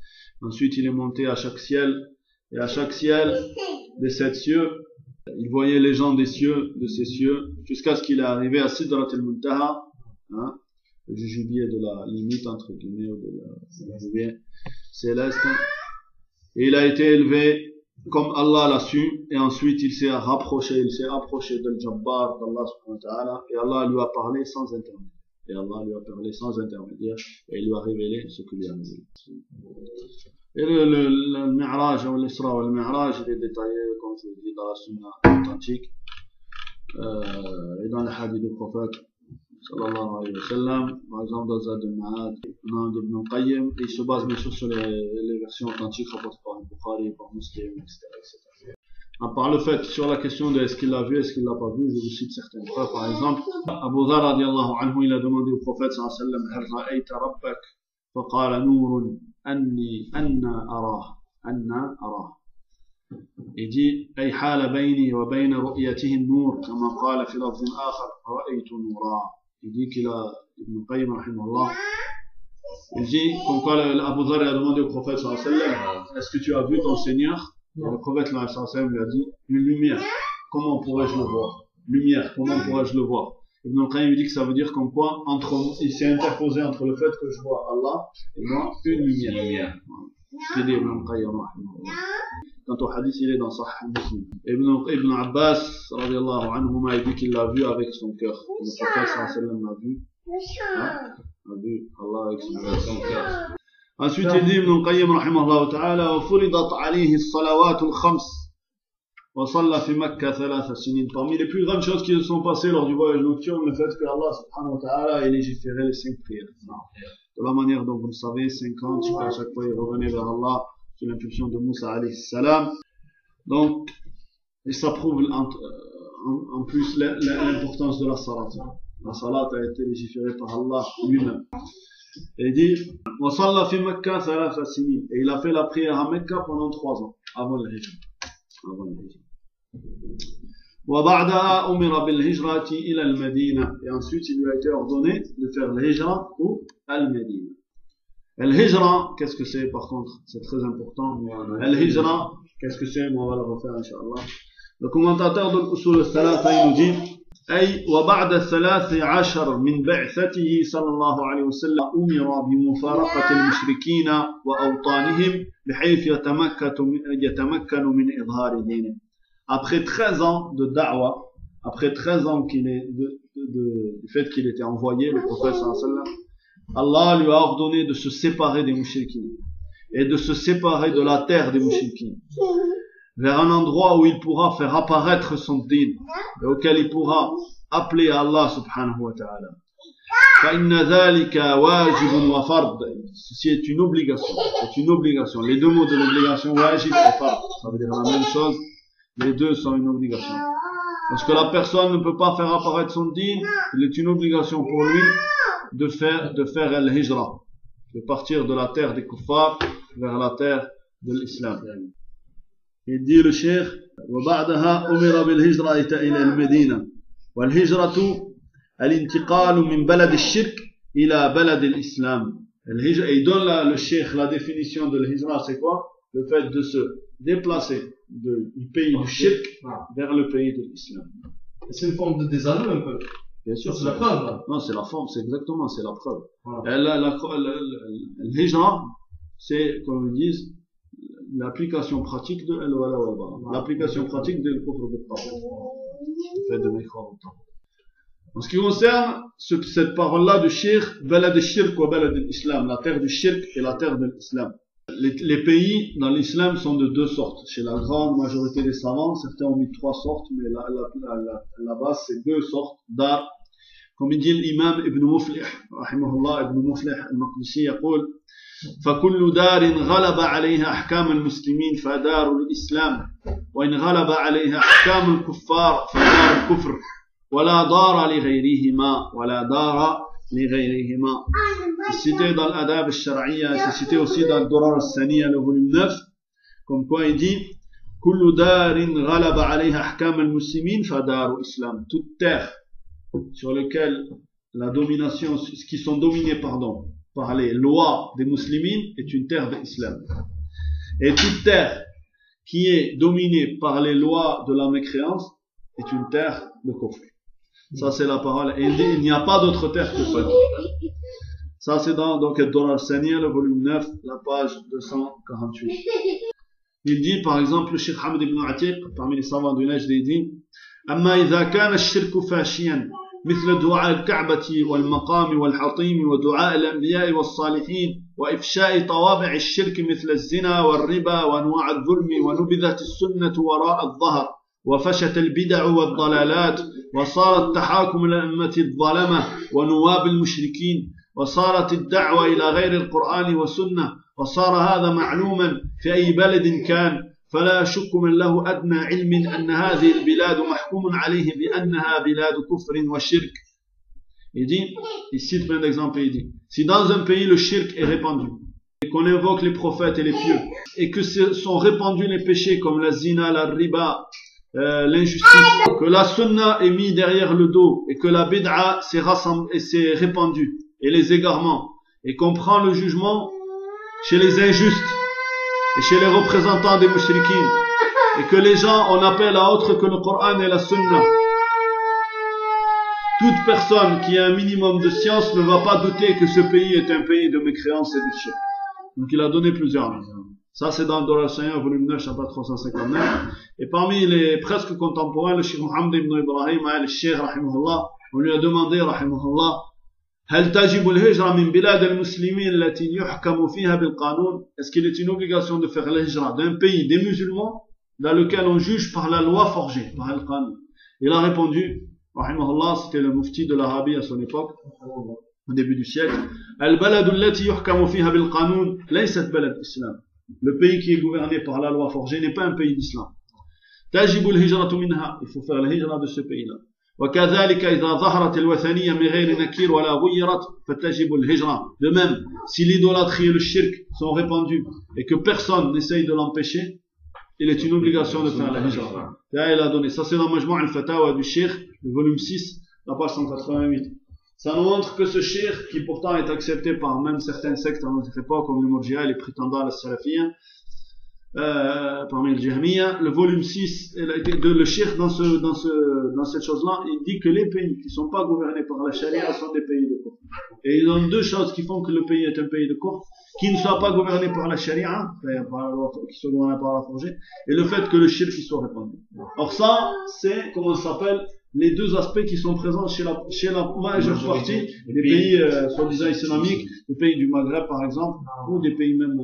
Ensuite, il est monté à chaque ciel, et à chaque ciel des 7 cieux, il voyait les gens des cieux, de ces cieux, jusqu'à ce qu'il est arrivé à Sidrat al-Muntaha, hein, le jujubier de la limite, entre guillemets, ou de la jujubier céleste. Et il a été élevé comme Allah l'a su, et ensuite il s'est approché de Jabbar, d'Allah subhanahu wa ta'ala, et Allah lui a parlé sans intermédiaire. Et il lui a révélé ce que lui a révélé. Et le Mi'raj, ou l'Isra ou le Mi'raj, il est détaillé, comme je l'ai dit, dans la Sunna authentique, et dans les hadiths du prophète, sallallahu alayhi wa sallam, par exemple dans Zad al-Ma'ad, d'Ibn al-Qayyim, et il se base bien sûr sur les versions authentiques rapportées par Bukhari, par Muslim, etc., etc. Par le fait, sur la question de est-ce qu'il l'a vu, est-ce qu'il l'a pas vu, je vous cite certaines preuves. Par exemple, Abu Dharr radiallahu anhu, il a demandé au prophète sallallahu alayhi wa sallam, hal ra'ayta rabbak, faqala nurun anna arah. Il dit, ay hala bayni wa bayna ru'yatihi an-nur, kama qala fi lafzin akhar, ra'aytu nura. Il dit qu'il a, Ibn Qayyim rahimahullah, il dit, comme quoi Abu Dharr a demandé au prophète sallallahu alayhi wa sallam, est-ce que tu as vu ton Seigneur? Et le prophète sallallahu alayhi wa sallam lui a dit, une lumière, comment pourrais-je le voir? Lumière, comment pourrais-je le voir? Ibn al-Qayyim dit que ça veut dire comme quoi, il s'est interposé entre le fait que je vois Allah et moi, une lumière. C'est dit Ibn al-Qayyim rahimahullah. Quant au hadith, il est dans Sahih Muslim. Ibn Abbas, radiallahu anhuma, il dit qu'il l'a vu avec son cœur. Le prophète sallallahu alayhi wa sallam l'a vu. A vu Allah avec son cœur. Ensuite, il dit Ibn al-Qayyim rahimahullah ta'ala, وفرضت عليه الصلوات الخمس وصلى في مكة 3 سنين. Parmi les plus grandes choses qui se sont passées lors du voyage nocturne, le fait que Allah subhanahu wa ta'ala ait légiféré les 5 prières. De la manière dont vous le savez, 50, à chaque fois il revenait vers Allah sous l'impulsion de Moussa alayhi salam. Donc, et ça prouve en plus l'importance de la salat. La salat a été légiférée par Allah lui-même. Et il dit, وصلى في مكة 3 سنين. Et il a fait la prière à Mecca pendant 3 ans, avant le hijra. وبعدها أمر بالهجرة إلى المدينة. Et ensuite, il lui a été ordonné de faire le hijra ou al-Medina. Al-hijra, qu'est-ce que c'est par contre? C'est très important. Al-hijra, qu'est-ce que c'est? On va le refaire, Inch'Allah. Le commentateur de l'Usul al-Thalatha, il nous dit, أي وبعد 13 من بعثته صلى الله عليه وسلم أمر بمفارقة المشركين وأوطانهم بحيث يتمكن من إظهار دينه. Après 13 ans de da'wah, après 13 ans du fait qu'il était envoyé, le prophète sallallahu alayhi wa sallam, Allah lui a ordonné de se séparer des mouchriquins et de se séparer de la terre des mouchriquins vers un endroit où il pourra faire apparaître son din et auquel il pourra appeler à Allah subhanahu wa ta'ala. فَإِنَّ ذَلِكَ وَاجِبٌ وَفَرْضٌ. Ceci est une obligation. C'est une obligation. Les deux mots de l'obligation, wajib et fard, ça veut dire la même chose. Les deux sont une obligation. Parce que la personne ne peut pas faire apparaître son din, il est une obligation pour lui de faire al-hijra, de partir de la terre des kuffars vers la terre de l'islam. Il dit le cheikh, وبعدها أمر بالهجرة إلى المدينة والهجرة الانتقال من بلد الشرك إلى بلد الإسلام. Il donne le cheikh la définition de l'hijra, c'est quoi? Le fait de se déplacer du pays du shirk vers le pays de l'islam. C'est une forme de désaveu un peu. Bien sûr, c'est la preuve. Là. Non, c'est la forme, c'est exactement, c'est la preuve. Voilà. L'hijra, c'est, comme ils disent, l'application pratique de al-wala wal-bara. L'application pratique de l'kufr bil-taghut. Le fait de mécroire au taghut. En ce qui concerne cette parole-là de shirk, balad al-shirk wa balad al-islam, la terre du shirk et la terre de l'islam. Les pays dans l'islam sont de 2 sortes. Chez la grande majorité des savants, certains ont mis 3 sortes, mais la base c'est 2 sortes d'art. Comme il dit l'imam Ibn Muflih, rahimahullah, Ibn Muflih al-Maqdisi, يقول فكل دار غلب عليها أحكام المسلمين فدار الإسلام وإن غلب عليها أحكام الكفار فدار الكفر ولا دار لغيرهما C'est cité dans l'Adab al-Shar'iyya, c'est cité aussi dans le Durar al-Saniya, le volume 9, comme quoi il dit كل دار غلب عليها أحكام المسلمين فدار الإسلام. Toute terre sur laquelle la domination, qui sont dominés, par les lois des musulmans est une terre d'islam. Et toute terre qui est dominée par les lois de la mécréance est une terre de kufr. Ça c'est la parole. Et il n'y a pas d'autre terre que ça. Ça c'est dans donc Ad-Durr al-Saniyya, le volume 9, la page 248. Il dit par exemple le Cheikh Hamd ibn Atiq, parmi les savants du Najd, il dit أما إذا كان الشرك فاشيا مثل دعاء الكعبة والمقام والحطيم ودعاء الأنبياء والصالحين وإفشاء طوابع الشرك مثل الزنا والربا وأنواع الظلم ونبذت السنة وراء الظهر وفشت البدع والضلالات وصار التحاكم إلى الأئمة الظلمة ونواب المشركين وصارت الدعوة إلى غير القرآن والسنة وصار هذا معلوما في أي بلد كان فلا يشك من له أدنى علم أن هذه البلاد محكوم عليه بأنها بلاد كفر وشرك. Il dit, il cite plein d'exemples, il dit, si dans un pays le shirk est répandu, et qu'on invoque les prophètes et les pieux, et que sont répandus les péchés comme la zina, la riba, l'injustice, que la sunna est mise derrière le dos, et que la bid'a s'est répandue, et les égarements, et qu'on prend le jugement chez les injustes, et chez les représentants des mushrikines, et que les gens en appellent à autre que le Coran et la Sunna. Toute personne qui a un minimum de science ne va pas douter que ce pays est un pays de mécréance et de shirk. Donc il a donné plusieurs exemples. Ça c'est dans Durr al-Saniyya, volume 9, chapitre 359. Et parmi les presque contemporains, le Cheikh Mohammed ibn Ibrahim al-Sheikh, rahimahullah, on lui a demandé, rahimahullah, هل تجب الهجرة من بلاد المسلمين التي يحكم فيها بالقانون? Est-ce qu'il est une obligation de faire l'hijra d'un pays des musulmans dans lequel on juge par la loi forgée, par le Qanun? Il a répondu, rahimahullah, c'était le mufti de l'Arabie à son époque, au début du siècle, البلد التي يحكم فيها بالقانون ليست بلد إسلام. Le pays qui est gouverné par la loi forgée n'est pas un pays d'islam. تجب الهجرة منها, il faut faire la hijra de ce pays-là. وكذلك إذا ظهرت الوثنية من غير نكير ولا غيرت فتجب الهجرة. De même, si l'idolâtrie et le shirk sont répandus et que personne n'essaye de l'empêcher, il est une obligation de faire la hijra. Là, il a donné. Ça, c'est dans Majmou' al-Fatawa du Cheikh, le volume 6, la page 188. Ça nous montre que ce cheikh, qui pourtant est accepté par même certaines sectes à notre époque, comme les Murji'a et les prétendants à la Salafiyya, parmi les Jahmiyya, le volume 6, le cheikh dans cette chose-là, il dit que les pays qui ne sont pas gouvernés par la charia sont des pays de kufr. Et il donne deux choses qui font que le pays est un pays de kufr, qui ne soit pas gouverné par la charia, qui soit gouverné par la forgée, et le fait que le shirk soit répandu. Or ça, c'est, comment ça s'appelle, les deux aspects qui sont présents chez la majeure partie des pays soi-disant islamiques, les pays du Maghreb par exemple, ou des pays même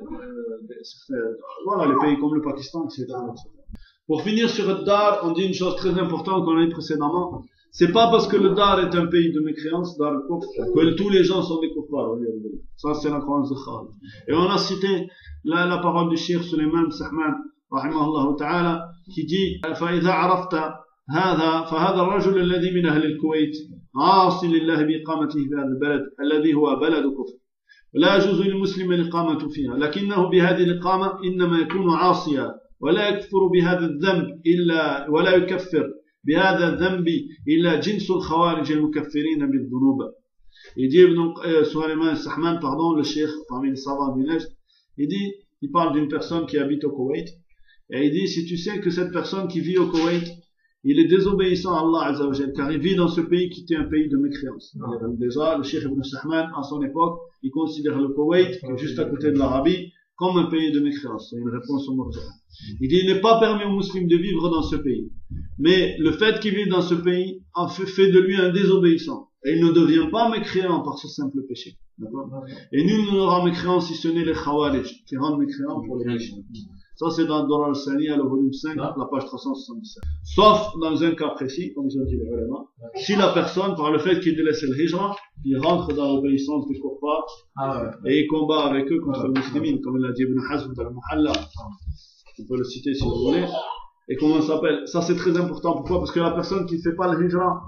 voilà, les pays comme le Pakistan, etc. Pour finir sur le Dar, on dit une chose très importante qu'on a dit précédemment. C'est pas parce que le Dar est un pays de mécréance, Dar que tous les gens sont des kuffars. Ça, c'est la croyance de Khalid. Et on a cité la parole du Cheikh Suleiman Sahman, rahimahullah ta'ala, qui dit فَإِذَا عَرَفْتَ هذا فهذا الرجل الذي من أهل الكويت عاصي لله بإقامته في هذا البلد الذي هو بلد كفر ولا يجوز للمسلم الإقامة فيها لكنه بهذه الإقامة إنما يكون عاصيا ولا يكفر بهذا الذنب إلا ولا يكفر بهذا الذنب إلا جنس الخوارج المكفرين بالذنوب. Il dit Suleiman Sahman, pardon, le cheikh parmi les savants du Najd, il parle d'une personne qui habite au Koweït et il dit si tu sais que cette personne qui vit au Koweït il est désobéissant à Allah Azza wa Jal, car il vit dans ce pays qui était un pays de mécréance. Déjà, le Cheikh Ibn Sahman, à son époque, il considère le Koweït, qui est juste à côté de l'Arabie, comme un pays de mécréance. C'est une réponse au Murji'a. Il dit, il n'est pas permis aux musulmans de vivre dans ce pays. Mais le fait qu'il vive dans ce pays a fait de lui un désobéissant. Et il ne devient pas mécréant par ce simple péché. D'accord? Et nul n'aura mécréant si ce n'est les Khawarij, qui rendent mécréant pour les péchés. Ça, c'est dans Durr al-Saniyya, le volume 5, la page 377. Sauf dans un cas précis, comme ils ont dit les ulama, si la personne, par le fait qu'il délaisse le hijra, il rentre dans l'obéissance des kuffar, et il combat avec eux contre les musulmans, comme l'a dit Ibn Hazm dans le Muhalla. On peut le citer si vous voulez. Et comment ça s'appelle? Ça, c'est très important. Pourquoi? Parce que la personne qui ne fait pas le hijra,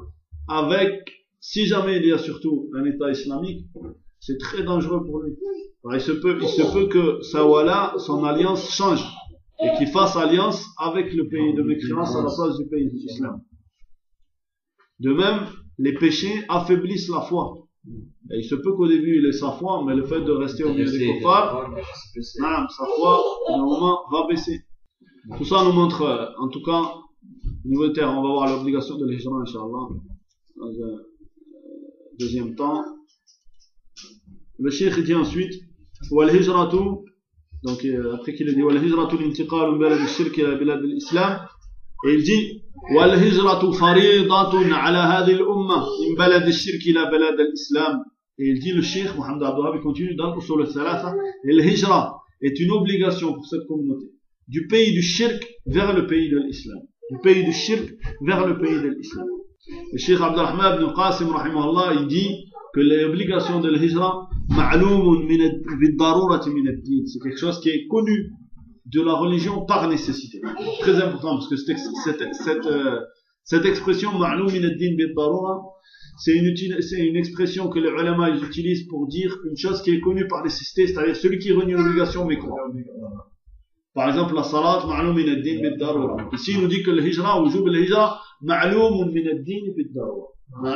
si jamais il y a surtout un État islamique, c'est très dangereux pour lui. Alors, il se peut que sa wala, son alliance change et qu'il fasse alliance avec le pays de mécréance à la place du pays de l'islam. De même, les péchés affaiblissent la foi Et il se peut qu'au début il ait sa foi, mais le fait de rester au milieu des kuffars, sa foi, au moment, va baisser. Tout ça nous montre, en tout cas, nouveau terme, on va voir l'obligation de l'hijra, Inch'Allah, dans un deuxième temps. Le cheikh dit ensuite, wal-hijratu, donc après qu'il a dit, wal-hijratu l'intiqal min balad al-shirk ila balad al-islam, et il dit, wal-hijratu faridatun ala hadhihi al-umma min balad al-shirk ila balad al-islam. Et il dit, le cheikh Mohamed Abdul Wahhab, il continue dans l'usul al-thalatha, et l'hijra est une obligation pour cette communauté, du pays du shirk vers le pays de l'islam. Du pays du shirk vers le pays de l'islam. Le cheikh Abdurrahman ibn Qasim, rahimahullah, il dit que l'obligation de l'hijra, c'est quelque chose qui est connu de la religion par nécessité. Très important, parce que cette expression, c'est une expression que les ulama ils utilisent pour dire une chose qui est connue par nécessité, c'est-à-dire celui qui renie l'obligation mais croit. Par exemple, la salat, ma'loum min ad-din bid-darura. Ici, il nous dit que le hijra, wujub al-hijra, ma'loum min ad-din bid-darura.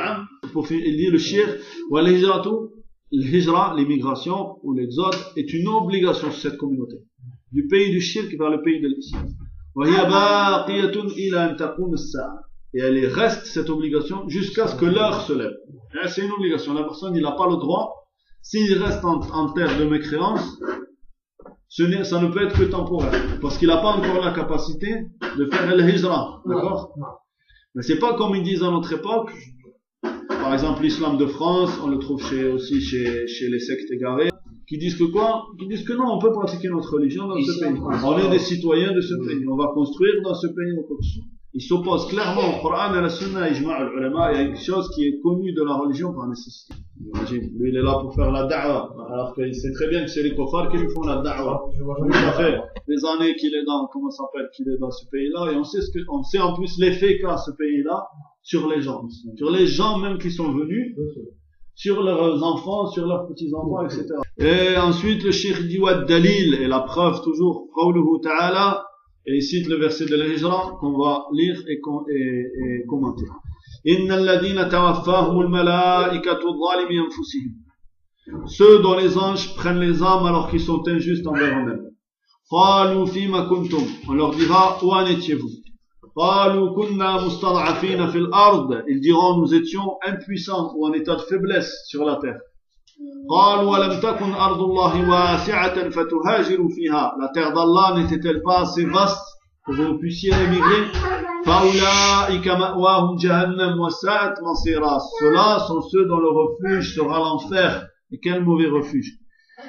Il dit le cheikh, wa al-hijratu, l'hijra, l'immigration ou l'exode, est une obligation sur cette communauté. Du pays du shirk vers le pays de l'islam. Wa hiya baqiyatun ila an taqum as-sa'a. Et elle reste cette obligation jusqu'à ce que l'heure se lève. C'est une obligation. La personne, il n'a pas le droit, s'il reste en terre de mécréance, ça ne peut être que temporaire, parce qu'il n'a pas encore la capacité de faire l'hijra, d'accord? Mais c'est pas comme ils disent à notre époque, par exemple l'islam de France, on le trouve aussi chez les sectes égarées, qui disent que quoi? Qui disent que non, on peut pratiquer notre religion dans ce pays. On est des citoyens de ce pays, on va construire dans ce pays notre option. Il s'oppose clairement au Coran et à la Sunna, ijma' al-ulama, il y a quelque chose qui est connu de la religion par nécessité. Imagine, lui il est là pour faire la da'wa, alors qu'il sait très bien que c'est les kuffars qui lui font la da'wa. Ça fait des années qu'il est dans, qu'il est dans ce pays-là, et on sait en plus l'effet qu'a ce pays-là sur les gens même qui sont venus, sur leurs enfants, sur leurs petits-enfants, etc. Et ensuite le cheikh dit wa dalil, et la preuve toujours, qawluhu ta'ala, et il cite le verset de l'Hijra qu'on va lire et commenter. Innal ladhina tawaffahumul malaikatu zalimi anfusihim. Ceux dont les anges prennent les âmes alors qu'ils sont injustes envers eux-mêmes. Qalu fima kuntum. On leur dira, où en étiez-vous? Qalu kunna mustad'afina fil ard. Ils diront, nous étions impuissants ou en état de faiblesse sur la terre. قالوا ولم تكن أرض الله واسعة فتهاجروا فيها. La terre d'Allah n'était-elle pas assez vaste pour que vous puissiez émigrer? فأولئك مأواهم جهنم وساءت مصيرا. Ceux-là sont ceux dont le refuge sera l'enfer. Et quel mauvais refuge.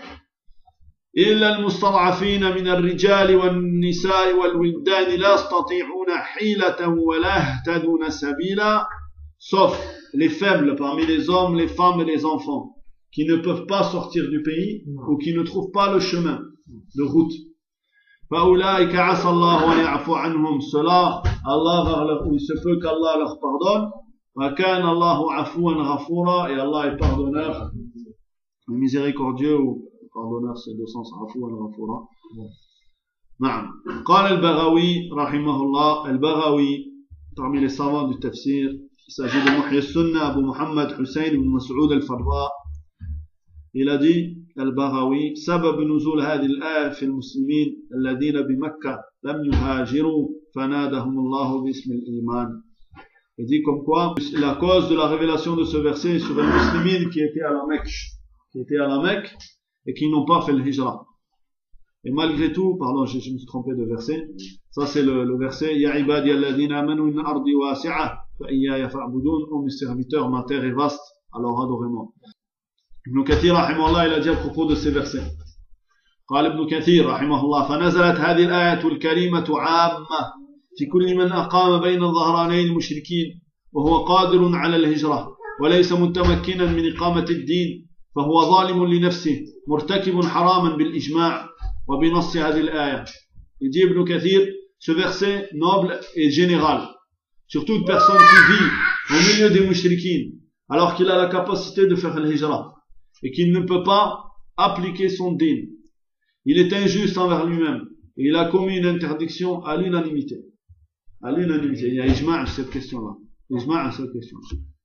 إلا المستضعفين من الرجال والنساء والولدان لا يستطيعون حيلة ولا يهتدون سبيلا. Sauf les faibles parmi les hommes, les femmes et les enfants, qui ne peuvent pas sortir du pays ou qui ne trouvent pas le chemin de route. فَأُولَٰئِكَ عَسَى اللَّهُ أَنْ يَعْفُوَ عَنْهُمْ. Cela, il se peut qu'Allah leur pardonne. وَكَانَ اللَّهُ عَفُوًا غَفُورًا. Et Allah est pardonneur, miséricordieux, ou pardonneur c'est le sens عَفُوًا غَفُورًا. نعم. قال البغوي رحمه الله. البغوي parmi les savants du tafsir, il s'agit de Muhyi al-Sunnah Abu Muhammad Hussein ibn Mas'ud al-Farra. Il a dit, Al-Baghawi, سبب نزول هذه الآية في المسلمين الذين بمكة لم يهاجروا فنادهم الله باسم الإيمان. Il dit comme quoi, la cause de la révélation de ce verset sur les musulmans qui étaient à la Mecque et qui n'ont pas fait le hijra. Et malgré tout, pardon, je me suis trompé de verset. Ça c'est le verset, Ya ibadi alladhina amanu inna ardi wasi'ah fa iyaya fa'budun. Oh mes serviteurs, ma terre est vaste, alors adorez-moi. Ibn Kathir rahimahullah, il a dit à propos de ces versets. قال ابن كثير رحمه الله فنزلت هذه الآية الكريمة عامة في كل من أقام بين الظهرانين المشركين وهو قادر على الهجرة وليس متمكنا من إقامة الدين فهو ظالم لنفسه مرتكب حراما بالإجماع وبنص هذه الآية. Il dit Ibn Kathir, ce verset noble et général sur toute personne qui vit au milieu des mushrikines alors qu'il a la capacité de faire le hijra et qu'il ne peut pas appliquer son din. Il est injuste envers lui-même et il a commis une interdiction à l'unanimité. Il y a ijma' sur cette question-là. Ijma' sur cette question-là.